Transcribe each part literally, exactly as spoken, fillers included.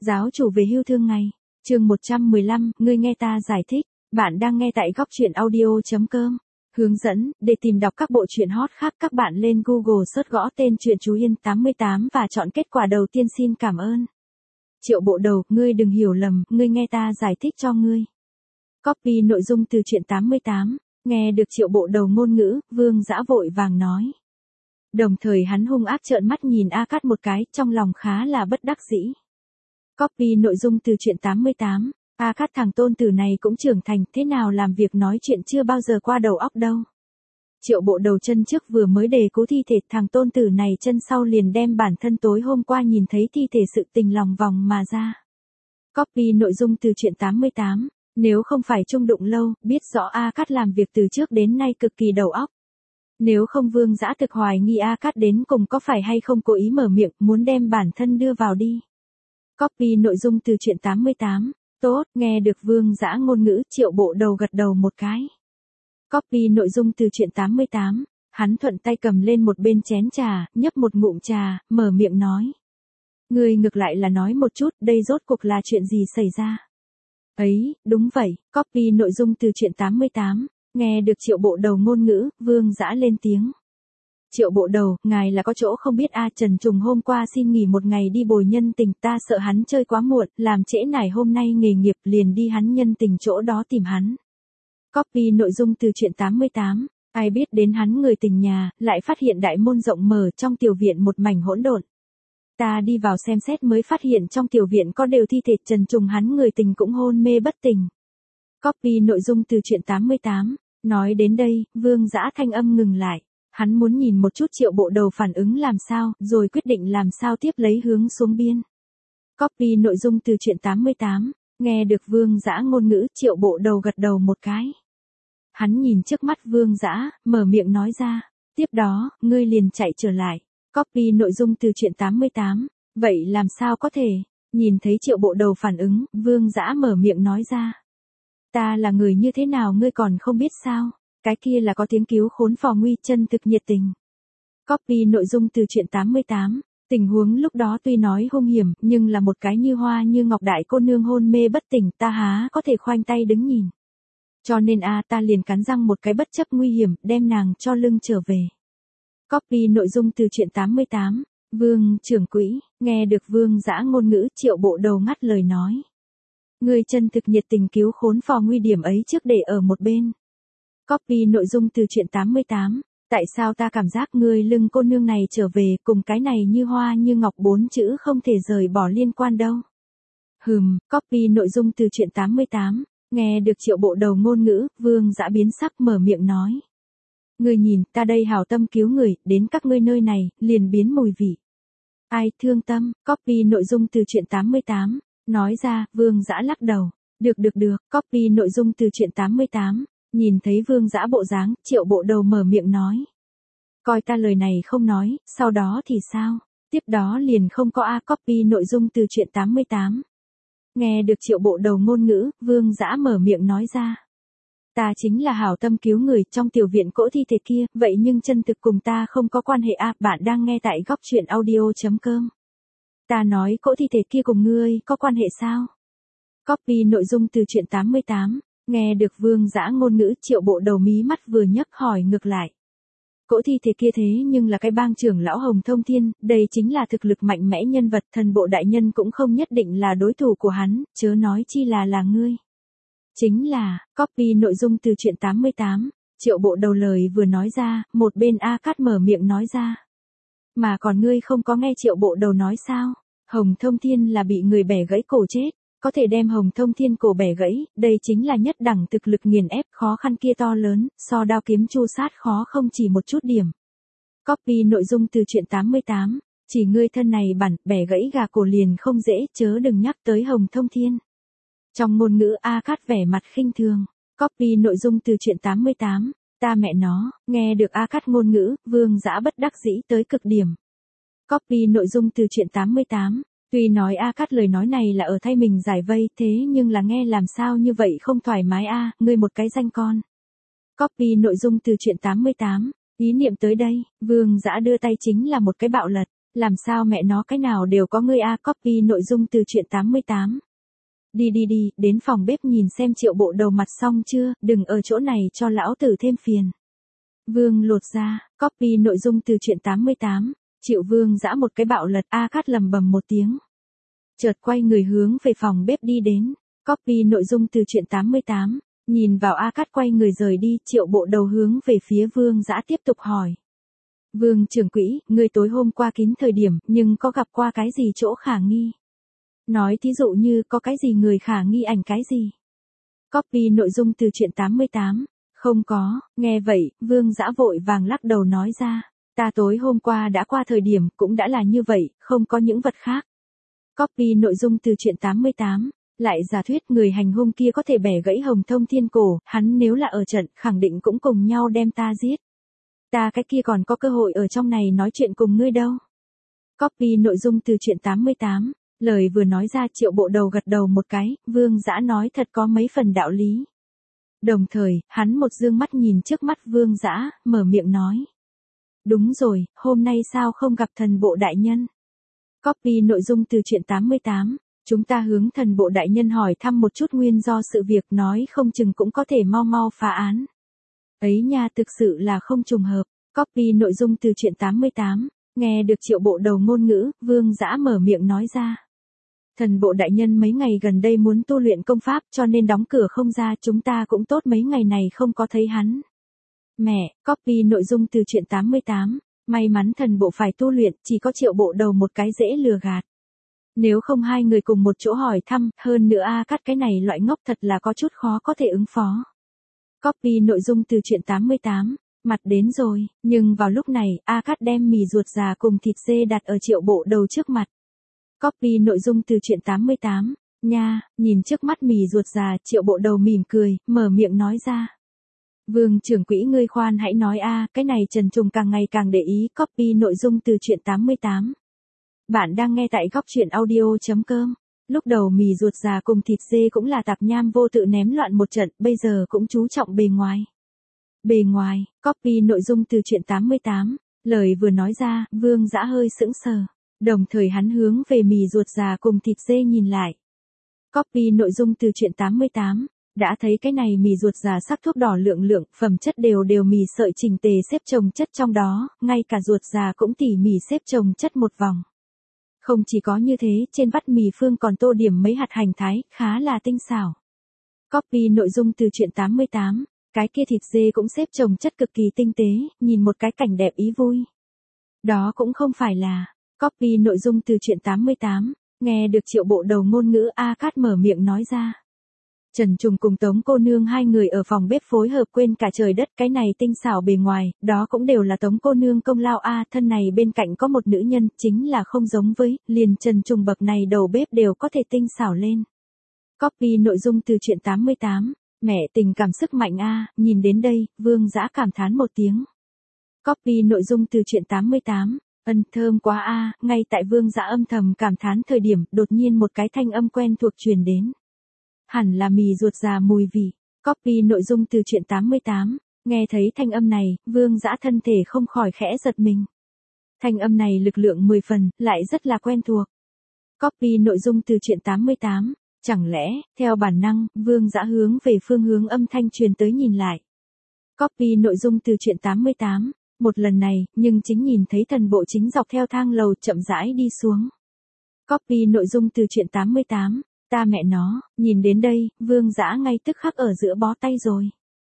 Giáo chủ về hưu thương ngày. Chương một trăm mười lăm, ngươi nghe ta giải thích. Bạn đang nghe tại góc truyện audio chấm com. Hướng dẫn, để tìm đọc các bộ truyện hot khác các bạn lên Google search gõ tên truyện Chú Yên tám mươi tám và chọn kết quả đầu tiên. Xin cảm ơn. Triệu Bộ Đầu, ngươi đừng hiểu lầm, ngươi nghe ta giải thích cho ngươi. Copy nội dung từ truyện tám mươi tám. Nghe được Triệu Bộ Đầu ngôn ngữ, Vương Dã vội vàng nói. Đồng thời hắn hung ác trợn mắt nhìn A Cát một cái, trong lòng khá là bất đắc dĩ. Copy nội dung từ truyện tám mươi tám. A Cát thằng tôn tử này cũng trưởng thành, thế nào làm việc nói chuyện chưa bao giờ qua đầu óc đâu. Triệu Bộ Đầu chân trước vừa mới đề cứu thi thể thằng tôn tử này, chân sau liền đem bản thân tối hôm qua nhìn thấy thi thể sự tình lòng vòng mà ra. Copy nội dung từ truyện tám mươi tám. Nếu không phải chung đụng lâu, biết rõ A Cát làm việc từ trước đến nay cực kỳ đầu óc. Nếu không Vương Dã thực hoài nghi A Cát đến cùng có phải hay không cố ý mở miệng, muốn đem bản thân đưa vào đi. Copy nội dung từ truyện tám mươi tám. Tốt, nghe được Vương Dã ngôn ngữ, Triệu Bộ Đầu gật đầu một cái. Copy nội dung từ truyện tám mươi tám. Hắn thuận tay cầm lên một bên chén trà, nhấp một ngụm trà, mở miệng nói. Ngươi ngược lại là nói một chút, đây rốt cuộc là chuyện gì xảy ra? Ấy, đúng vậy, copy nội dung từ truyện tám mươi tám. Nghe được Triệu Bộ Đầu ngôn ngữ, Vương Dã lên tiếng. Triệu Bộ Đầu, ngài là có chỗ không biết a à, Trần Trùng hôm qua xin nghỉ một ngày đi bồi nhân tình, ta sợ hắn chơi quá muộn, làm trễ nải hôm nay nghề nghiệp, liền đi hắn nhân tình chỗ đó tìm hắn. Copy nội dung từ truyện tám mươi tám. Ai biết đến hắn người tình nhà, lại phát hiện đại môn rộng mở, trong tiểu viện một mảnh hỗn độn. Ta đi vào xem xét mới phát hiện trong tiểu viện có đều thi thể, Trần Trùng hắn người tình cũng hôn mê bất tỉnh. Copy nội dung từ truyện tám mươi tám. Nói đến đây, Vương Dã thanh âm ngừng lại. Hắn muốn nhìn một chút Triệu Bộ Đầu phản ứng làm sao, rồi quyết định làm sao tiếp lấy hướng xuống biên. Copy nội dung từ truyện tám mươi tám. Nghe được Vương Dã ngôn ngữ, Triệu Bộ Đầu gật đầu một cái. Hắn nhìn trước mắt Vương Dã, mở miệng nói ra. Tiếp đó, ngươi liền chạy trở lại. Copy nội dung từ truyện tám mươi tám. Vậy làm sao có thể? Nhìn thấy Triệu Bộ Đầu phản ứng, Vương Dã mở miệng nói ra. Ta là người như thế nào ngươi còn không biết sao? Cái kia là có tiếng cứu khốn phò nguy, chân thực nhiệt tình. Copy nội dung từ truyện tám mươi tám. Tình huống lúc đó tuy nói hung hiểm, nhưng là một cái như hoa như ngọc đại cô nương hôn mê bất tỉnh, ta há có thể khoanh tay đứng nhìn. Cho nên a ta liền cắn răng một cái bất chấp nguy hiểm, đem nàng cho lưng trở về. Copy nội dung từ truyện tám mươi tám. Vương trưởng quỹ, nghe được Vương Dã ngôn ngữ, Triệu Bộ Đầu ngắt lời nói. Người chân thực nhiệt tình cứu khốn phò nguy điểm ấy trước để ở một bên. Copy nội dung từ truyện tám mươi tám. Tại sao ta cảm giác người lưng cô nương này trở về cùng cái này như hoa như ngọc bốn chữ không thể rời bỏ liên quan đâu. Hừm, copy nội dung từ truyện tám mươi tám. Nghe được Triệu Bộ Đầu ngôn ngữ, Vương Dã biến sắc mở miệng nói. Ngươi nhìn, ta đây hảo tâm cứu người, đến các ngươi nơi này, liền biến mùi vị. Ai thương tâm, copy nội dung từ truyện tám mươi tám. Nói ra, Vương Dã lắc đầu. Được được được, copy nội dung từ truyện tám mươi tám. Nhìn thấy Vương Dã bộ dáng, Triệu Bộ Đầu mở miệng nói. Coi ta lời này không nói, sau đó thì sao? Tiếp đó liền không có a copy nội dung từ truyện tám mươi tám. Nghe được Triệu Bộ Đầu ngôn ngữ, Vương Dã mở miệng nói ra. Ta chính là hảo tâm cứu người trong tiểu viện cỗ thi thể kia, vậy nhưng chân thực cùng ta không có quan hệ a à, bạn đang nghe tại góc truyện audio chấm com. Ta nói cỗ thi thể kia cùng ngươi có quan hệ sao? Copy nội dung từ truyện tám mươi tám. Nghe được Vương Dã ngôn ngữ, Triệu Bộ Đầu mí mắt vừa nhấc hỏi ngược lại. Cỗ thi thể kia thế nhưng là cái bang trưởng lão Hồng Thông Thiên, đây chính là thực lực mạnh mẽ nhân vật, thần bộ đại nhân cũng không nhất định là đối thủ của hắn, chớ nói chi là là ngươi. Chính là, copy nội dung từ truyện tám mươi tám. Triệu Bộ Đầu lời vừa nói ra, một bên A Cát mở miệng nói ra. Mà còn ngươi không có nghe Triệu Bộ Đầu nói sao? Hồng Thông Thiên là bị người bẻ gãy cổ chết. Có thể đem Hồng Thông Thiên cổ bẻ gãy, đây chính là nhất đẳng thực lực nghiền ép, khó khăn kia to lớn, so đao kiếm chu sát khó không chỉ một chút điểm. Copy nội dung từ truyện tám mươi tám. Chỉ ngươi thân này bản, bẻ gãy gà cổ liền không dễ, chớ đừng nhắc tới Hồng Thông Thiên. Trong ngôn ngữ A Cát vẻ mặt khinh thường. Copy nội dung từ truyện tám mươi tám. Ta mẹ nó, nghe được A Cát ngôn ngữ, Vương Dã bất đắc dĩ tới cực điểm. Copy nội dung từ truyện tám mươi tám. Tuy nói A Cát lời nói này là ở thay mình giải vây, thế nhưng là nghe làm sao như vậy không thoải mái a, à, ngươi một cái danh con. Copy nội dung từ truyện tám mươi tám. Ý niệm tới đây, Vương Dã đưa tay chính là một cái bạo lật. Làm sao mẹ nó cái nào đều có ngươi a, copy nội dung từ truyện tám mươi tám. Đi đi đi, đến phòng bếp nhìn xem Triệu Bộ Đầu mặt xong chưa, đừng ở chỗ này cho lão tử thêm phiền. Vương lột ra, copy nội dung từ truyện tám mươi tám. Triệu Vương giã một cái bạo lật, A Cát lầm bầm một tiếng. Chợt quay người hướng về phòng bếp đi đến. Copy nội dung từ truyện tám mươi tám. Nhìn vào A Cát quay người rời đi, Triệu Bộ Đầu hướng về phía Vương giã tiếp tục hỏi. Vương trưởng quỹ, người tối hôm qua kín thời điểm, nhưng có gặp qua cái gì chỗ khả nghi? Nói thí dụ như có cái gì người khả nghi ảnh cái gì? Copy nội dung từ truyện tám mươi tám. Không có, nghe vậy, Vương giã vội vàng lắc đầu nói ra. Ta tối hôm qua đã qua thời điểm, cũng đã là như vậy, không có những vật khác. Copy nội dung từ truyện tám mươi tám. Lại giả thuyết người hành hung kia có thể bẻ gãy Hồng Thông Thiên cổ, hắn nếu là ở trận, khẳng định cũng cùng nhau đem ta giết. Ta cái kia còn có cơ hội ở trong này nói chuyện cùng ngươi đâu. Copy nội dung từ truyện tám mươi tám. Lời vừa nói ra Triệu Bộ Đầu gật đầu một cái, Vương giã nói thật có mấy phần đạo lý. Đồng thời, hắn một dương mắt nhìn trước mắt Vương giã, mở miệng nói. Đúng rồi, hôm nay sao không gặp thần bộ đại nhân? Copy nội dung từ truyện tám mươi tám. Chúng ta hướng thần bộ đại nhân hỏi thăm một chút nguyên do sự việc, nói không chừng cũng có thể mau mau phá án. Ấy nha, thực sự là không trùng hợp. Copy nội dung từ truyện tám mươi tám. Nghe được Triệu Bộ Đầu ngôn ngữ, Vương giã mở miệng nói ra. Thần bộ đại nhân mấy ngày gần đây muốn tu luyện công pháp cho nên đóng cửa không ra, chúng ta cũng tốt mấy ngày này không có thấy hắn. Mẹ, copy nội dung từ truyện tám mươi tám. May mắn thần bộ phải tu luyện, chỉ có Triệu Bộ Đầu một cái dễ lừa gạt. Nếu không hai người cùng một chỗ hỏi thăm, hơn nữa A Cát cái này loại ngốc thật là có chút khó có thể ứng phó. Copy nội dung từ truyện tám mươi tám. Mặt đến rồi, nhưng vào lúc này, A Cát đem mì ruột già cùng thịt dê đặt ở Triệu Bộ Đầu trước mặt. Copy nội dung từ truyện tám mươi tám. Nha, nhìn trước mắt mì ruột già, Triệu Bộ Đầu mỉm cười, mở miệng nói ra. Vương trưởng quỹ ngươi khoan hãy nói a, cái này Trần Trùng càng ngày càng để ý. Copy nội dung từ truyện tám mươi tám. Bạn đang nghe tại góc truyện audio.com. Lúc đầu mì ruột già cùng thịt dê cũng là tạp nham vô tự ném loạn một trận, bây giờ cũng chú trọng bề ngoài. Bề ngoài, copy nội dung từ truyện tám mươi tám. Lời vừa nói ra, Vương giã hơi sững sờ. Đồng thời hắn hướng về mì ruột già cùng thịt dê nhìn lại. Copy nội dung từ truyện tám mươi tám. Đã thấy cái này mì ruột già sắc thuốc đỏ lượng lượng, phẩm chất đều đều mì sợi chỉnh tề xếp chồng chất trong đó, ngay cả ruột già cũng tỉ mỉ xếp chồng chất một vòng. Không chỉ có như thế, trên vắt mì phương còn tô điểm mấy hạt hành thái, khá là tinh xảo. Copy nội dung từ truyện tám mươi tám. Cái kia thịt dê cũng xếp chồng chất cực kỳ tinh tế, nhìn một cái cảnh đẹp ý vui. Đó cũng không phải là. Copy nội dung từ truyện tám mươi tám. Nghe được Triệu Bộ Đầu ngôn ngữ, A Cát mở miệng nói ra. Trần Trùng cùng Tống cô nương hai người ở phòng bếp phối hợp quên cả trời đất, cái này tinh xảo bề ngoài, đó cũng đều là Tống cô nương công lao a, thân này bên cạnh có một nữ nhân, chính là không giống với, liền Trần Trùng bậc này đầu bếp đều có thể tinh xảo lên. Copy nội dung từ truyện tám mươi tám. Mẹ tình cảm sức mạnh a, nhìn đến đây, Vương giã cảm thán một tiếng. Copy nội dung từ truyện tám mươi tám. Ân thơm quá a, ngay tại Vương giã âm thầm cảm thán thời điểm, đột nhiên một cái thanh âm quen thuộc truyền đến. Hẳn là mì ruột già mùi vị. Copy nội dung từ truyện tám mươi tám. Nghe thấy thanh âm này, Vương giã thân thể không khỏi khẽ giật mình. Thanh âm này lực lượng mười phần, lại rất là quen thuộc. Copy nội dung từ truyện tám mươi tám. Chẳng lẽ, theo bản năng, Vương giã hướng về phương hướng âm thanh truyền tới nhìn lại. Copy nội dung từ truyện tám mươi tám. Một lần này, nhưng chính nhìn thấy thần bộ chính dọc theo thang lầu chậm rãi đi xuống. Copy nội dung từ truyện tám mươi tám. Ta mẹ nó, nhìn đến đây, Vương giã ngay tức khắc ở giữa bó tay rồi.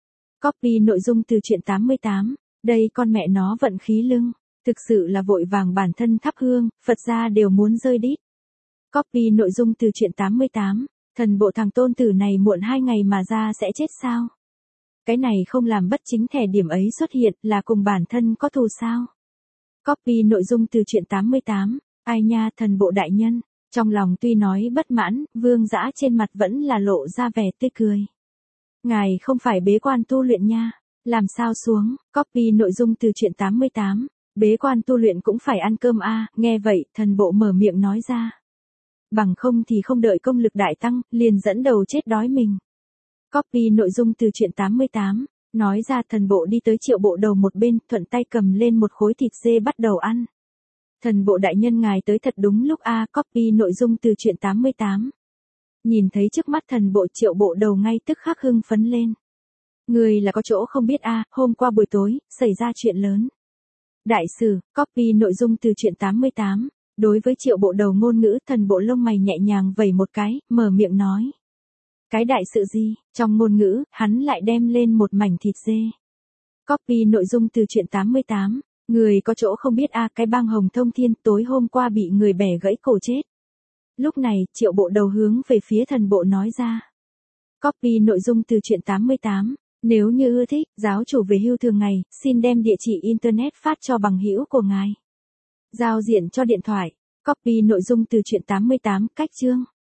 Copy nội dung từ truyện tám mươi tám. Đây con mẹ nó vận khí lưng. Thực sự là vội vàng bản thân thắp hương, Phật gia đều muốn rơi đít. Copy nội dung từ truyện tám mươi tám. Thần bộ thằng tôn tử này muộn hai ngày mà ra sẽ chết sao? Cái này không làm bất chính thẻ điểm ấy xuất hiện là cùng bản thân có thù sao? Copy nội dung từ truyện tám mươi tám. Ai nha thần bộ đại nhân. Trong lòng tuy nói bất mãn, Vương giã trên mặt vẫn là lộ ra vẻ tươi cười. Ngài không phải bế quan tu luyện nha. Làm sao xuống? Copy nội dung từ truyện tám mươi tám. Bế quan tu luyện cũng phải ăn cơm a, nghe vậy, thần bộ mở miệng nói ra. Bằng không thì không đợi công lực đại tăng, liền dẫn đầu chết đói mình. Copy nội dung từ truyện tám mươi tám. Nói ra thần bộ đi tới Triệu Bộ Đầu một bên, thuận tay cầm lên một khối thịt dê bắt đầu ăn. Thần bộ đại nhân ngài tới thật đúng lúc a, copy nội dung từ truyện tám mươi tám. Nhìn thấy trước mắt thần bộ Triệu Bộ Đầu ngay tức khắc hưng phấn lên. Người là có chỗ không biết a, hôm qua buổi tối, xảy ra chuyện lớn. Đại sử, copy nội dung từ truyện tám mươi tám. Đối với Triệu Bộ Đầu ngôn ngữ, thần bộ lông mày nhẹ nhàng vẩy một cái, mở miệng nói. Cái đại sự gì? Trong ngôn ngữ, hắn lại đem lên một mảnh thịt dê. Copy nội dung từ truyện tám mươi tám. Người có chỗ không biết a, cái bang Hồng Thông Thiên tối hôm qua bị người bẻ gãy cổ chết. Lúc này, Triệu Bộ Đầu hướng về phía thần bộ nói ra. Copy nội dung từ truyện tám mươi tám. Nếu như ưa thích, giáo chủ về hưu thường ngày, xin đem địa chỉ internet phát cho bằng hữu của ngài. Giao diện cho điện thoại. Copy nội dung từ truyện tám mươi tám, cách chương.